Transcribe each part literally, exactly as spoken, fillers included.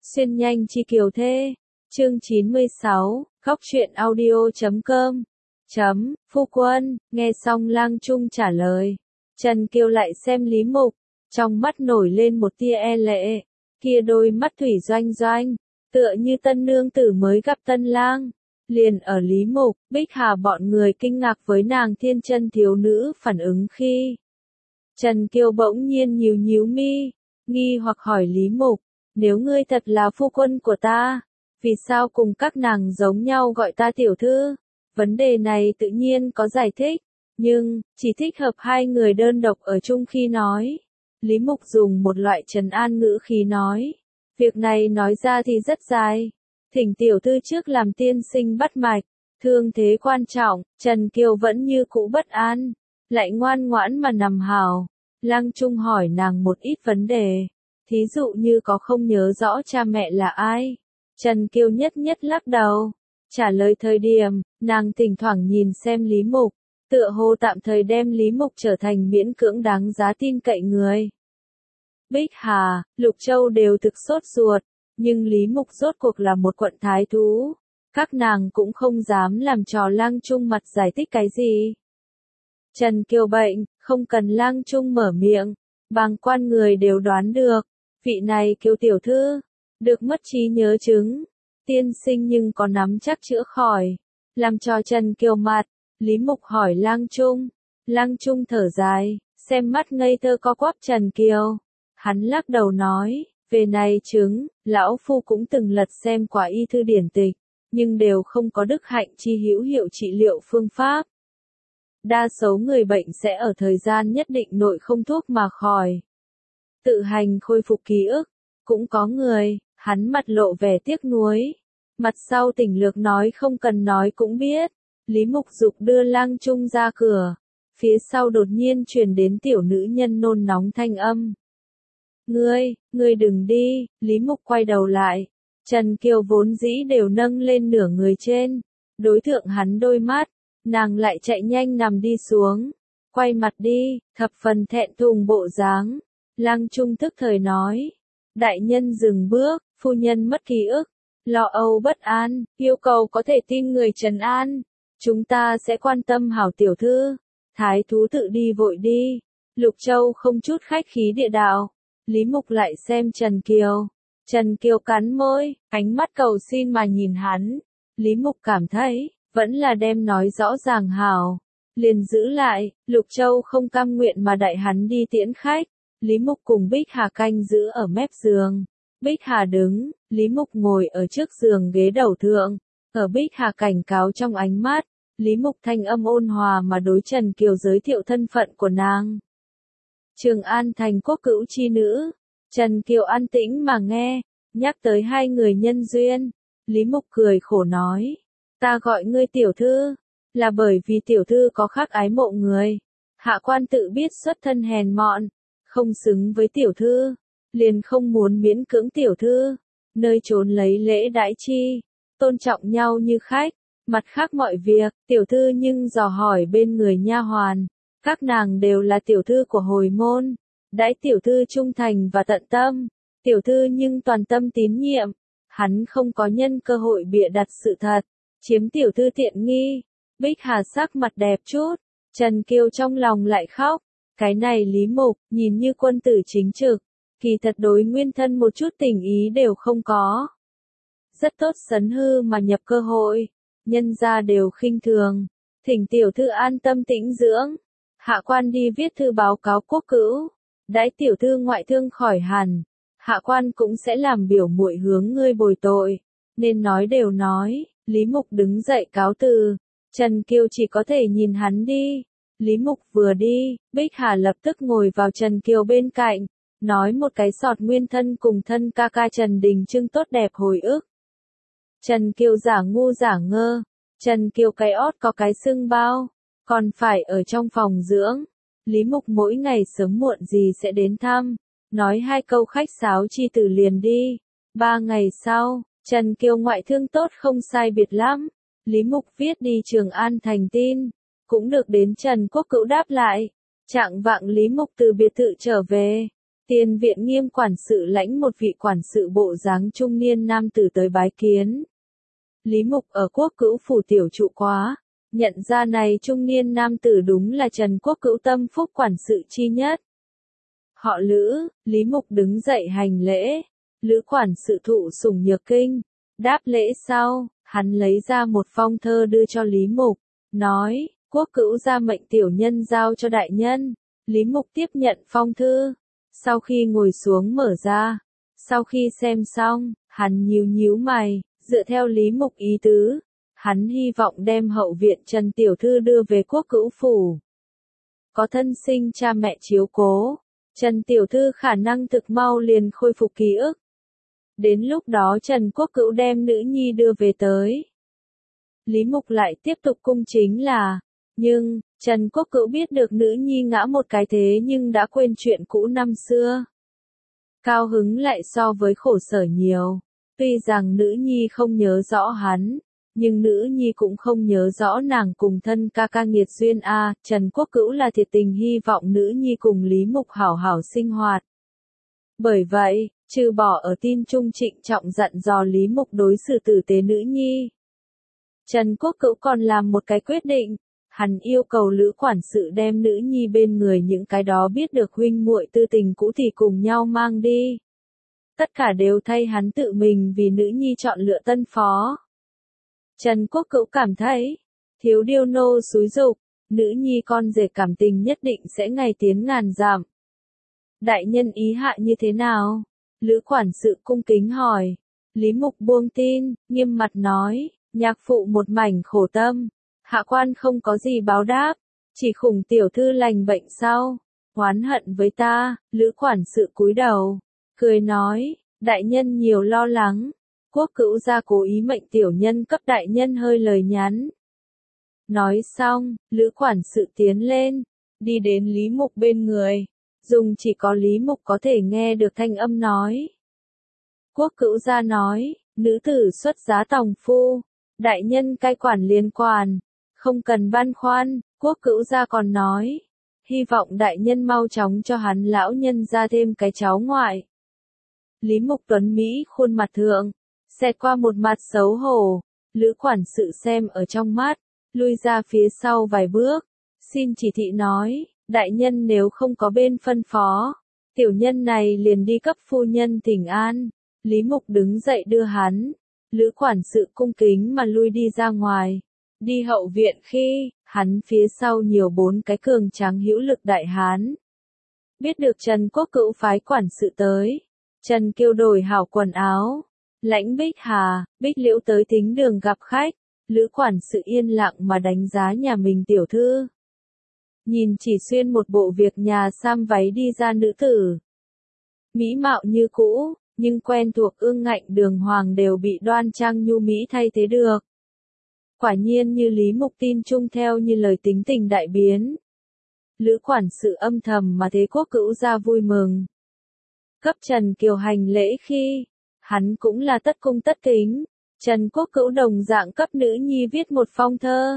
Xuyên nhanh chi kiều thê. Chương chín mươi sáu, khóc chuyện audio chấm com. Chấm, phu quân, nghe xong Lang Trung trả lời. Trần Kiều lại xem Lý Mục, trong mắt nổi lên một tia e lệ, kia đôi mắt thủy doanh doanh, tựa như tân nương tử mới gặp tân lang. Liền ở Lý Mục, Bích Hà bọn người kinh ngạc với nàng thiên chân thiếu nữ phản ứng khi Trần Kiều bỗng nhiên nhíu nhíu mi, nghi hoặc hỏi Lý Mục, nếu ngươi thật là phu quân của ta, vì sao cùng các nàng giống nhau gọi ta tiểu thư? Vấn đề này tự nhiên có giải thích, nhưng, chỉ thích hợp hai người đơn độc ở chung khi nói. Lý Mục dùng một loại trấn an ngữ khí nói, việc này nói ra thì rất dài. Thỉnh tiểu thư trước làm tiên sinh bắt mạch, thương thế quan trọng, Trần Kiều vẫn như cũ bất an, lại ngoan ngoãn mà nằm hào. Lang Trung hỏi nàng một ít vấn đề, thí dụ như có không nhớ rõ cha mẹ là ai. Trần Kiều nhất nhất lắc đầu, trả lời thời điểm, nàng thỉnh thoảng nhìn xem Lý Mục, tựa hồ tạm thời đem Lý Mục trở thành miễn cưỡng đáng giá tin cậy người. Bích Hà, Lục Châu đều thực sốt ruột, nhưng Lý Mục rốt cuộc là một quận thái thú, các nàng cũng không dám làm trò Lang Trung mặt giải thích cái gì. Trần Kiều bệnh, không cần Lang Trung mở miệng, bàng quan người đều đoán được, vị này Kiều tiểu thư, được mất trí nhớ chứng, tiên sinh nhưng có nắm chắc chữa khỏi, làm cho Trần Kiều mặt. Lý Mục hỏi Lang Trung, Lang Trung thở dài, xem mắt ngây thơ co quắp Trần Kiều, hắn lắc đầu nói, về này chứng, lão phu cũng từng lật xem quả y thư điển tịch, nhưng đều không có đức hạnh chi hữu hiệu trị liệu phương pháp. Đa số người bệnh sẽ ở thời gian nhất định nội không thuốc mà khỏi, tự hành khôi phục ký ức, cũng có người, hắn mặt lộ vẻ tiếc nuối, mặt sau tỉnh lược nói không cần nói cũng biết. Lý Mục dục đưa Lang Trung ra cửa, phía sau đột nhiên truyền đến tiểu nữ nhân nôn nóng thanh âm. Ngươi, ngươi đừng đi, Lý Mục quay đầu lại, Trần Kiều vốn dĩ đều nâng lên nửa người trên, đối thượng hắn đôi mắt, nàng lại chạy nhanh nằm đi xuống, quay mặt đi, thập phần thẹn thùng bộ dáng. Lang Trung tức thời nói, đại nhân dừng bước, phu nhân mất ký ức, lo âu bất an, yêu cầu có thể tin người trấn an. Chúng ta sẽ quan tâm hảo tiểu thư. Thái thú tự đi vội đi. Lục Châu không chút khách khí địa đạo. Lý Mục lại xem Trần Kiều. Trần Kiều cắn môi, ánh mắt cầu xin mà nhìn hắn. Lý Mục cảm thấy, vẫn là đem nói rõ ràng hảo. Liền giữ lại, Lục Châu không cam nguyện mà đại hắn đi tiễn khách. Lý Mục cùng Bích Hà canh giữ ở mép giường. Bích Hà đứng, Lý Mục ngồi ở trước giường ghế đầu thượng. Ở Bích Hà cảnh cáo trong ánh mắt, Lý Mục thanh âm ôn hòa mà đối Trần Kiều giới thiệu thân phận của nàng. Trường An thành quốc cữu chi nữ. Trần Kiều an tĩnh mà nghe, nhắc tới hai người nhân duyên. Lý Mục cười khổ nói, ta gọi ngươi tiểu thư, là bởi vì tiểu thư có khác ái mộ người. Hạ quan tự biết xuất thân hèn mọn, không xứng với tiểu thư, liền không muốn miễn cưỡng tiểu thư, nơi trốn lấy lễ đãi chi, tôn trọng nhau như khách. Mặt khác mọi việc, tiểu thư nhưng dò hỏi bên người nha hoàn, các nàng đều là tiểu thư của hồi môn, đãi tiểu thư trung thành và tận tâm, tiểu thư nhưng toàn tâm tín nhiệm, hắn không có nhân cơ hội bịa đặt sự thật, chiếm tiểu thư tiện nghi. Bích Hà sắc mặt đẹp chút, Trần Kiều trong lòng lại khóc, cái này Lý Mục, nhìn như quân tử chính trực, kỳ thật đối nguyên thân một chút tình ý đều không có. Rất tốt sấn hư mà nhập cơ hội. Nhân gia đều khinh thường, thỉnh tiểu thư an tâm tĩnh dưỡng, hạ quan đi viết thư báo cáo quốc cữu, đãi tiểu thư ngoại thương khỏi hẳn, hạ quan cũng sẽ làm biểu muội hướng ngươi bồi tội, nên nói đều nói. Lý Mục đứng dậy cáo từ, Trần Kiều chỉ có thể nhìn hắn đi. Lý Mục vừa đi, Bích Hà lập tức ngồi vào Trần Kiều bên cạnh, nói một cái sọt nguyên thân cùng thân ca ca Trần Đình Trưng tốt đẹp hồi ức. Trần Kiều giả ngu giả ngơ, Trần Kiều cái ót có cái sưng bao, còn phải ở trong phòng dưỡng. Lý Mục mỗi ngày sớm muộn gì sẽ đến thăm, nói hai câu khách sáo chi từ liền đi. Ba ngày sau, Trần Kiều ngoại thương tốt không sai biệt lắm. Lý Mục viết đi Trường An thành tin, cũng được đến Trần Quốc Cữu đáp lại. Trạng vạng Lý Mục từ biệt thự trở về, Tiền viện Nghiêm quản sự lãnh một vị quản sự bộ dáng trung niên nam tử tới bái kiến. Lý Mục ở Quốc Cữu phủ tiểu trụ quá, nhận ra này trung niên nam tử đúng là Trần Quốc Cữu tâm phúc quản sự chi nhất. Họ Lữ, Lý Mục đứng dậy hành lễ, Lữ quản sự thụ sủng nhược kinh, đáp lễ sau, hắn lấy ra một phong thơ đưa cho Lý Mục, nói, Quốc Cữu ra mệnh tiểu nhân giao cho đại nhân. Lý Mục tiếp nhận phong thư, sau khi ngồi xuống mở ra, sau khi xem xong, hắn nhíu nhíu mày, dựa theo Lý Mục ý tứ, hắn hy vọng đem hậu viện Trần tiểu thư đưa về Quốc Cữu phủ. Có thân sinh cha mẹ chiếu cố, Trần tiểu thư khả năng thực mau liền khôi phục ký ức. Đến lúc đó Trần Quốc Cữu đem nữ nhi đưa về tới. Lý Mục lại tiếp tục cung chính là, nhưng, Trần Quốc Cữu biết được nữ nhi ngã một cái thế nhưng đã quên chuyện cũ năm xưa. Cao hứng lại so với khổ sở nhiều, tuy rằng nữ nhi không nhớ rõ hắn, nhưng nữ nhi cũng không nhớ rõ nàng cùng thân ca ca nghiệt duyên a. Trần Quốc Cữu là thiệt tình hy vọng nữ nhi cùng Lý Mục hảo hảo sinh hoạt. Bởi vậy, trừ bỏ ở tin trung trịnh trọng dặn dò Lý Mục đối xử tử tế nữ nhi, Trần Quốc Cữu còn làm một cái quyết định, hắn yêu cầu Lữ quản sự đem nữ nhi bên người những cái đó biết được huynh muội tư tình cũ thì cùng nhau mang đi. Tất cả đều thay hắn tự mình vì nữ nhi chọn lựa tân phó. Trần Quốc Cữu cảm thấy, thiếu điêu nô xúi dục, nữ nhi con rể cảm tình nhất định sẽ ngày tiến ngàn dặm. Đại nhân ý hạ như thế nào? Lữ quản sự cung kính hỏi. Lý Mục buông tin, nghiêm mặt nói, nhạc phụ một mảnh khổ tâm, hạ quan không có gì báo đáp, chỉ khủng tiểu thư lành bệnh sau, oán hận với ta. Lữ quản sự cúi đầu, cười nói, đại nhân nhiều lo lắng, Quốc Cữu gia cố ý mệnh tiểu nhân cấp đại nhân hơi lời nhắn. Nói xong, Lữ quản sự tiến lên, đi đến Lý Mục bên người, dùng chỉ có Lý Mục có thể nghe được thanh âm nói. Quốc Cữu gia nói, nữ tử xuất giá tòng phu, đại nhân cai quản liên quan, không cần băn khoăn. Quốc Cữu gia còn nói, hy vọng đại nhân mau chóng cho hắn lão nhân ra thêm cái cháu ngoại. Lý Mục tuấn Mỹ khuôn mặt thượng, xẹt qua một mặt xấu hổ, Lữ quản sự xem ở trong mắt, lui ra phía sau vài bước, xin chỉ thị nói, đại nhân nếu không có bên phân phó, tiểu nhân này liền đi cấp phu nhân thỉnh an. Lý Mục đứng dậy đưa hắn, Lữ quản sự cung kính mà lui đi ra ngoài. Đi hậu viện khi, hắn phía sau nhiều bốn cái cường tráng hữu lực đại hán. Biết được Trần Quốc Cữu phái quản sự tới, Trần Kiêu đổi hảo quần áo, lãnh Bích Hà, Bích Liễu tới thính đường gặp khách, Lữ quản sự yên lặng mà đánh giá nhà mình tiểu thư. Nhìn chỉ xuyên một bộ việc nhà sam váy đi ra nữ tử. Mỹ mạo như cũ, nhưng quen thuộc ương ngạnh đường hoàng đều bị đoan trang nhu mỹ thay thế được. Quả nhiên như Lý Mục tin chung theo như lời tính tình đại biến. Lữ quản sự âm thầm mà thế Quốc Cữu gia vui mừng. Cấp Trần Kiều hành lễ khi, hắn cũng là tất cung tất kính. Trần Quốc Cữu đồng dạng cấp nữ nhi viết một phong thơ.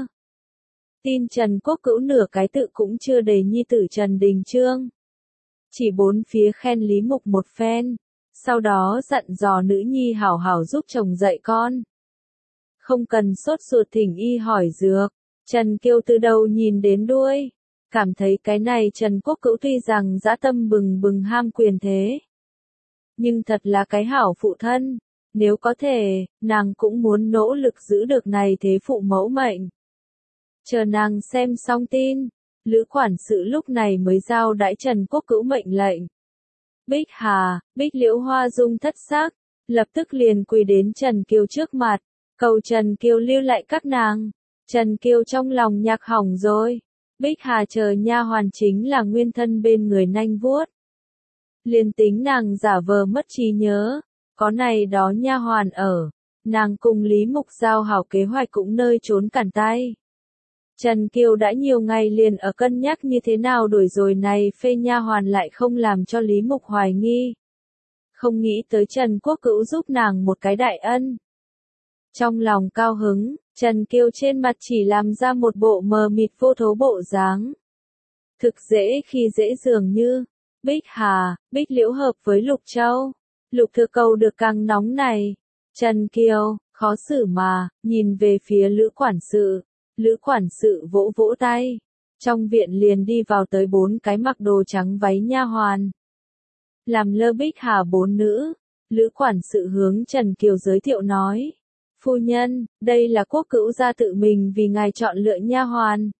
Tin Trần Quốc Cữu nửa cái tự cũng chưa đầy nhi tử Trần Đình Trương. Chỉ bốn phía khen Lý Mục một phen, sau đó dặn dò nữ nhi hảo hảo giúp chồng dạy con. Không cần sốt ruột thỉnh y hỏi dược, Trần Kiêu từ đầu nhìn đến đuôi, cảm thấy cái này Trần Quốc Cữu tuy rằng dã tâm bừng bừng ham quyền thế, nhưng thật là cái hảo phụ thân, nếu có thể, nàng cũng muốn nỗ lực giữ được này thế phụ mẫu mệnh. Chờ nàng xem xong tin, Lữ quản sự lúc này mới giao đãi Trần Quốc Cữu mệnh lệnh. Bích Hà, Bích Liễu hoa dung thất sắc, lập tức liền quỳ đến Trần Kiêu trước mặt, cầu Trần Kiêu lưu lại các nàng. Trần Kiêu trong lòng nhạc hỏng rồi, Bích Hà chờ nha hoàn chính là nguyên thân bên người nanh vuốt. Liền tính nàng giả vờ mất trí nhớ, có này đó nha hoàn ở, nàng cùng Lý Mục giao hảo kế hoạch cũng nơi trốn cản tay. Trần Kiều đã nhiều ngày liền ở cân nhắc như thế nào đuổi rồi này phê nha hoàn lại không làm cho Lý Mục hoài nghi. Không nghĩ tới Trần Quốc Cữu giúp nàng một cái đại ân. Trong lòng cao hứng, Trần Kiều trên mặt chỉ làm ra một bộ mờ mịt vô thố bộ dáng. Thực dễ khi dễ dường như, Bích Hà, Bích Liễu hợp với Lục Châu. Lục Thừa Cầu được càng nóng này. Trần Kiều, khó xử mà, nhìn về phía Lữ quản sự. Lữ quản sự vỗ vỗ tay. Trong viện liền đi vào tới bốn cái mặc đồ trắng váy nha hoàn. Làm lơ Bích Hà bốn nữ, Lữ quản sự hướng Trần Kiều giới thiệu nói. Phu nhân, đây là Quốc Cữu gia tự mình vì ngài chọn lựa nha hoàn.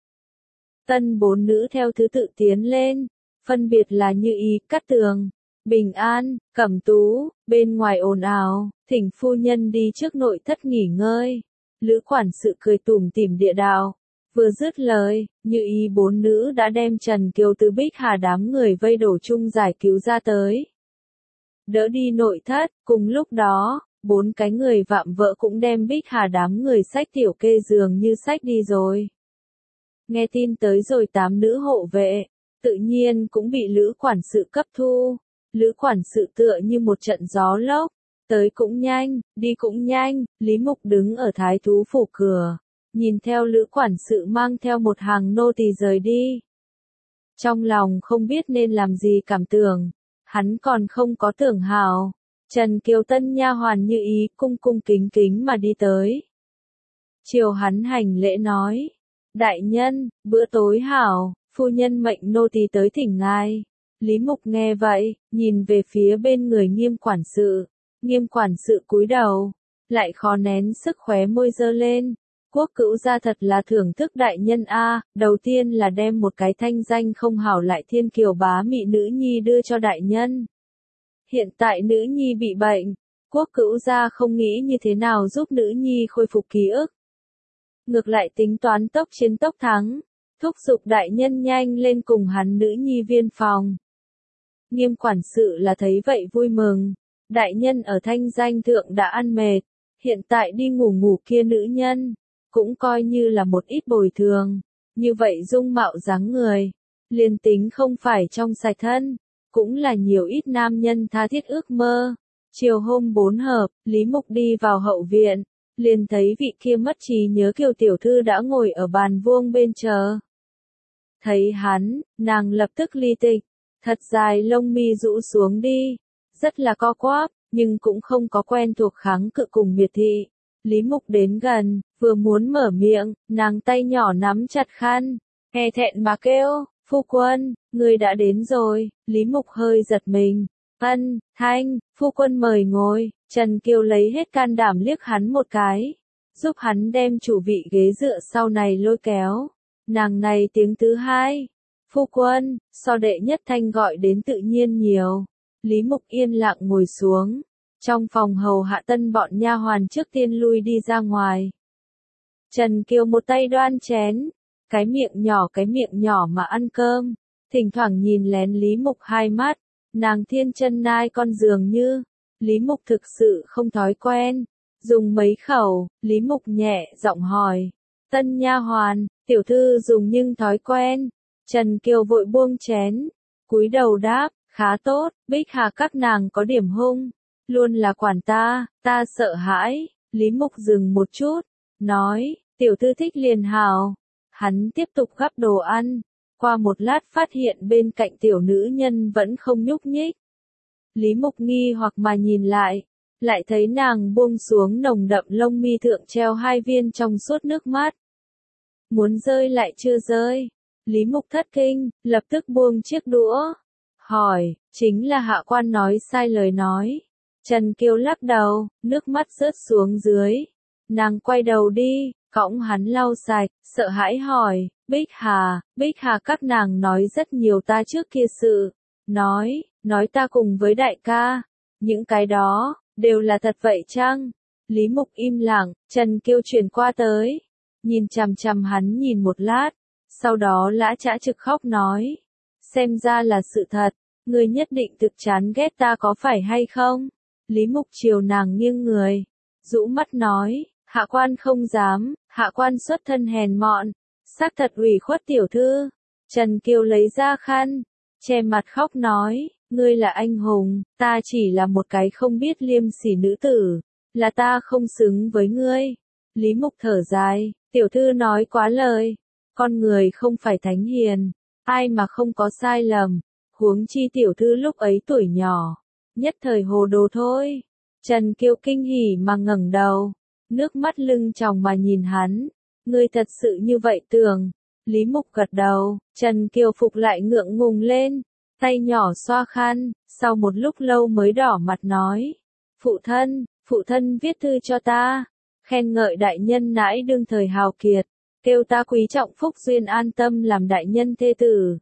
Tân bốn nữ theo thứ tự tiến lên, phân biệt là Như Ý, Cát Tường, Bình An, Cẩm Tú, bên ngoài ồn ào, thỉnh phu nhân đi trước nội thất nghỉ ngơi. Lữ quản sự cười tủm tỉm địa đạo. Vừa dứt lời, Như Ý bốn nữ đã đem Trần Kiều từ Bích Hà đám người vây đổ chung giải cứu ra tới. Đỡ đi nội thất, cùng lúc đó, bốn cái người vạm vỡ cũng đem Bích Hà đám người xách tiểu kê giường như xách đi rồi. Nghe tin tới rồi tám nữ hộ vệ, tự nhiên cũng bị Lữ quản sự cấp thu. Lữ quản sự tựa như một trận gió lốc, tới cũng nhanh, đi cũng nhanh. Lý Mục đứng ở Thái thú phủ cửa, nhìn theo Lữ quản sự mang theo một hàng nô tỳ rời đi. Trong lòng không biết nên làm gì cảm tưởng, hắn còn không có tưởng hào. Trần Kiều tân nha hoàn Như Ý cung cung kính kính mà đi tới. Chiều hắn hành lễ nói, đại nhân, bữa tối hảo, phu nhân mệnh nô tỳ tới thỉnh ngài. Lý Mục nghe vậy, nhìn về phía bên người Nghiêm quản sự. Nghiêm quản sự cúi đầu, lại khó nén sức khóe môi giơ lên. Quốc Cữu gia thật là thưởng thức đại nhân a, đầu tiên là đem một cái thanh danh không hảo lại thiên kiều bá mị nữ nhi đưa cho đại nhân. Hiện tại nữ nhi bị bệnh, Quốc Cữu gia không nghĩ như thế nào giúp nữ nhi khôi phục ký ức. Ngược lại tính toán tốc chiến tốc thắng, thúc giục đại nhân nhanh lên cùng hắn nữ nhi viên phòng. Nghiêm quản sự là thấy vậy vui mừng, đại nhân ở thanh danh thượng đã ăn mệt, hiện tại đi ngủ ngủ kia nữ nhân, cũng coi như là một ít bồi thường, như vậy dung mạo dáng người, liền tính không phải trong sạch thân, cũng là nhiều ít nam nhân tha thiết ước mơ. Chiều hôm bốn hợp, Lý Mục đi vào hậu viện, liền thấy vị kia mất trí nhớ Kiều tiểu thư đã ngồi ở bàn vuông bên chờ. Thấy hắn, nàng lập tức ly tịch, thật dài lông mi rũ xuống đi, rất là co quắp, nhưng cũng không có quen thuộc kháng cự cùng miệt thị. Lý Mục đến gần, vừa muốn mở miệng, nàng tay nhỏ nắm chặt khăn, e thẹn mà kêu, phu quân, người đã đến rồi. Lý Mục hơi giật mình, ân, thanh, phu quân mời ngồi. Trần Kiều lấy hết can đảm liếc hắn một cái, giúp hắn đem chủ vị ghế dựa sau này lôi kéo. Nàng này tiếng thứ hai, phu quân, so đệ nhất thanh gọi đến tự nhiên nhiều. Lý Mục yên lặng ngồi xuống, trong phòng hầu hạ tân bọn nha hoàn trước tiên lui đi ra ngoài. Trần Kiều một tay đoan chén, cái miệng nhỏ cái miệng nhỏ mà ăn cơm, thỉnh thoảng nhìn lén Lý Mục hai mắt, nàng thiên chân nai con dường như. Lý Mục thực sự không thói quen, dùng mấy khẩu, Lý Mục nhẹ giọng hỏi, tân nha hoàn, tiểu thư dùng nhưng thói quen. Trần Kiều vội buông chén, cúi đầu đáp, khá tốt, Bích Hà các nàng có điểm hung, luôn là quản ta, ta sợ hãi. Lý Mục dừng một chút, nói, tiểu thư thích liền hào. Hắn tiếp tục gắp đồ ăn, qua một lát phát hiện bên cạnh tiểu nữ nhân vẫn không nhúc nhích. Lý Mục nghi hoặc mà nhìn lại, lại thấy nàng buông xuống nồng đậm lông mi thượng treo hai viên trong suốt nước mắt. Muốn rơi lại chưa rơi. Lý Mục thất kinh, lập tức buông chiếc đũa. Hỏi, chính là hạ quan nói sai lời nói. Trần Kiều lắc đầu, nước mắt rớt xuống dưới. Nàng quay đầu đi, cõng hắn lau sạch, sợ hãi hỏi, Bích Hà, Bích Hà các nàng nói rất nhiều ta trước kia sự. Nói, nói ta cùng với đại ca. Những cái đó, đều là thật vậy chăng? Lý Mục im lặng, Trần Kiều chuyển qua tới. Nhìn chằm chằm hắn nhìn một lát. Sau đó lã chã trực khóc nói. Xem ra là sự thật, ngươi nhất định thực chán ghét ta có phải hay không? Lý Mục chiều nàng nghiêng người, rũ mắt nói, hạ quan không dám, hạ quan xuất thân hèn mọn, xác thật ủy khuất tiểu thư. Trần Kiều lấy ra khăn, che mặt khóc nói, ngươi là anh hùng, ta chỉ là một cái không biết liêm sỉ nữ tử, là ta không xứng với ngươi. Lý Mục thở dài, tiểu thư nói quá lời, con người không phải thánh hiền, ai mà không có sai lầm, huống chi tiểu thư lúc ấy tuổi nhỏ, nhất thời hồ đồ thôi. Trần Kiêu kinh hỉ mà ngẩng đầu, nước mắt lưng tròng mà nhìn hắn, ngươi thật sự như vậy tưởng. Lý Mục gật đầu, Trần Kiều Phục lại ngượng ngùng lên, tay nhỏ xoa khăn, sau một lúc lâu mới đỏ mặt nói, phụ thân, phụ thân viết thư cho ta, khen ngợi đại nhân nãi đương thời hào kiệt, kêu ta quý trọng phúc duyên an tâm làm đại nhân thê tử.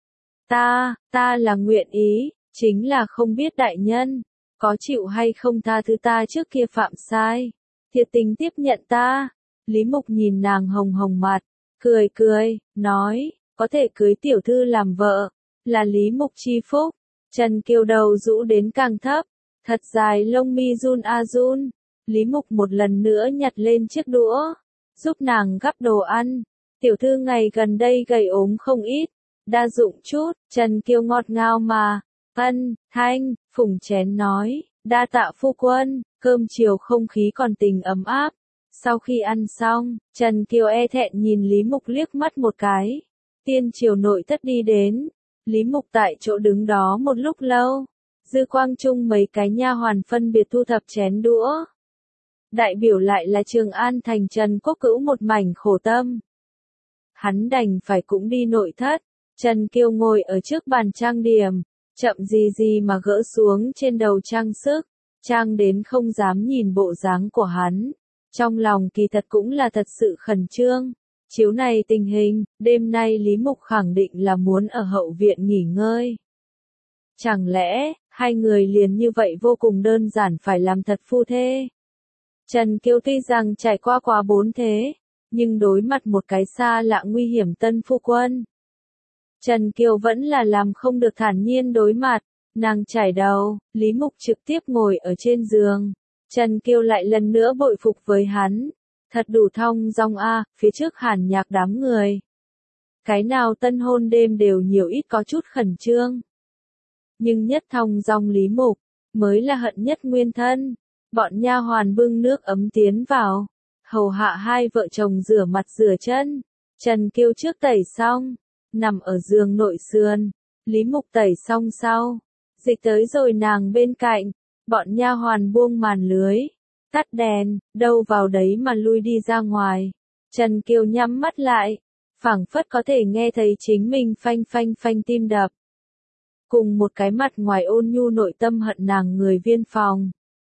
Ta, ta là nguyện ý, chính là không biết đại nhân, có chịu hay không tha thứ ta trước kia phạm sai, thiệt tình tiếp nhận ta. Lý Mục nhìn nàng hồng hồng mặt, cười cười, nói, có thể cưới tiểu thư làm vợ, là Lý Mục chi phúc. Trần Kiều đầu rũ đến càng thấp, thật dài lông mi run a run. Lý Mục một lần nữa nhặt lên chiếc đũa, giúp nàng gắp đồ ăn. Tiểu thư ngày gần đây gầy ốm không ít, đa dụng chút. Trần Kiều ngọt ngào mà, ân, thanh, phùng chén nói, đa tạ phu quân. Cơm chiều không khí còn tình ấm áp. Sau khi ăn xong, Trần Kiều e thẹn nhìn Lý Mục liếc mắt một cái. Tiên triều nội thất đi đến, Lý Mục tại chỗ đứng đó một lúc lâu. Dư quang trung mấy cái nha hoàn phân biệt thu thập chén đũa. Đại biểu lại là Trường An thành Trần Quốc Cữu một mảnh khổ tâm. Hắn đành phải cũng đi nội thất. Trần Kiều ngồi ở trước bàn trang điểm, chậm gì gì mà gỡ xuống trên đầu trang sức, trang đến không dám nhìn bộ dáng của hắn. Trong lòng kỳ thật cũng là thật sự khẩn trương. Chiếu này tình hình, đêm nay Lý Mục khẳng định là muốn ở hậu viện nghỉ ngơi. Chẳng lẽ, hai người liền như vậy vô cùng đơn giản phải làm thật phu thê? Trần Kiều tuy rằng trải qua quá bốn thế, nhưng đối mặt một cái xa lạ nguy hiểm tân phu quân, Trần Kiều vẫn là làm không được thản nhiên đối mặt. Nàng chải đầu, Lý Mục trực tiếp ngồi ở trên giường. Trần Kiều lại lần nữa bội phục với hắn. Thật đủ thong dong a, phía trước hàn nhạc đám người. Cái nào tân hôn đêm đều nhiều ít có chút khẩn trương. Nhưng nhất thong dong Lý Mục, mới là hận nhất nguyên thân. Bọn nha hoàn bưng nước ấm tiến vào. Hầu hạ hai vợ chồng rửa mặt rửa chân. Trần Kiều trước tẩy xong, nằm ở giường nội sườn. Lý Mục tẩy xong sau, dịch tới rồi nàng bên cạnh. Bọn nha hoàn buông màn lưới, tắt đèn, đâu vào đấy mà lui đi ra ngoài. Trần Kiều nhắm mắt lại, phảng phất có thể nghe thấy chính mình phanh phanh phanh tim đập. Cùng một cái mặt ngoài ôn nhu nội tâm hận nàng người viên phòng.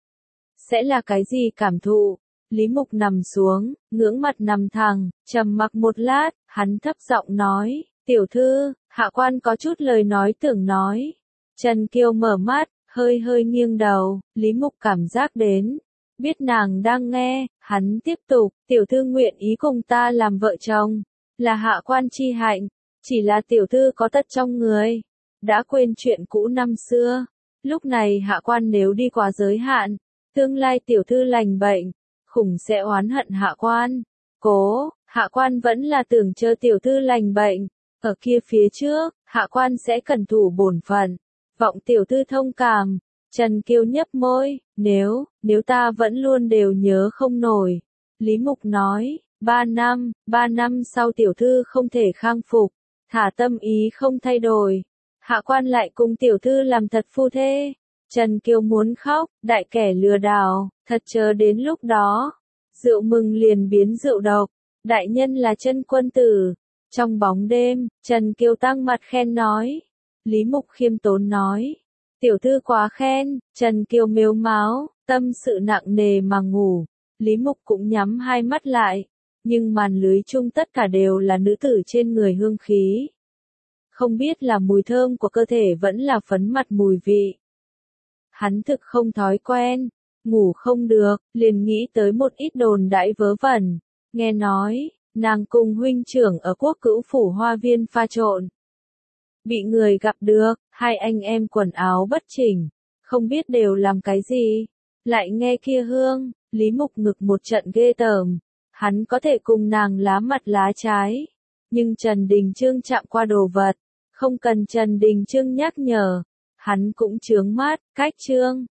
Sẽ là cái gì cảm thụ? Lý Mục nằm xuống, ngưỡng mặt nằm thẳng, trầm mặc một lát, hắn thấp giọng nói, tiểu thư, hạ quan có chút lời nói tưởng nói. Trần Kiều mở mắt, hơi hơi nghiêng đầu, Lý Mục cảm giác đến, biết nàng đang nghe, hắn tiếp tục, tiểu thư nguyện ý cùng ta làm vợ chồng, là hạ quan chi hạnh, chỉ là tiểu thư có tật trong người, đã quên chuyện cũ năm xưa, lúc này hạ quan nếu đi quá giới hạn, tương lai tiểu thư lành bệnh, khủng sẽ oán hận hạ quan, cố, hạ quan vẫn là tưởng chờ tiểu thư lành bệnh, ở kia phía trước, hạ quan sẽ cẩn thủ bổn phận. Vọng tiểu thư thông cảm. Trần Kiều nhấp môi, nếu, nếu ta vẫn luôn đều nhớ không nổi. Lý Mục nói, ba năm, ba năm sau tiểu thư không thể khang phục, thả tâm ý không thay đổi. Hạ quan lại cùng tiểu thư làm thật phu thê. Trần Kiều muốn khóc, đại kẻ lừa đảo, thật chờ đến lúc đó. Rượu mừng liền biến rượu độc, đại nhân là chân quân tử. Trong bóng đêm, Trần Kiều tăng mặt khen nói. Lý Mục khiêm tốn nói, tiểu thư quá khen. Trần Kiều mếu máo, tâm sự nặng nề mà ngủ. Lý Mục cũng nhắm hai mắt lại, nhưng màn lưới chung tất cả đều là nữ tử trên người hương khí. Không biết là mùi thơm của cơ thể vẫn là phấn mặt mùi vị. Hắn thực không thói quen, ngủ không được, liền nghĩ tới một ít đồn đãi vớ vẩn. Nghe nói, nàng cùng huynh trưởng ở Quốc Cữu phủ hoa viên pha trộn. Bị người gặp được, hai anh em quần áo bất chỉnh, không biết đều làm cái gì. Lại nghe kia hương, Lý Mục ngực một trận ghê tởm. Hắn có thể cùng nàng lá mặt lá trái. Nhưng Trần Đình Chương chạm qua đồ vật, không cần Trần Đình Chương nhắc nhở. Hắn cũng chướng mắt, cách chương.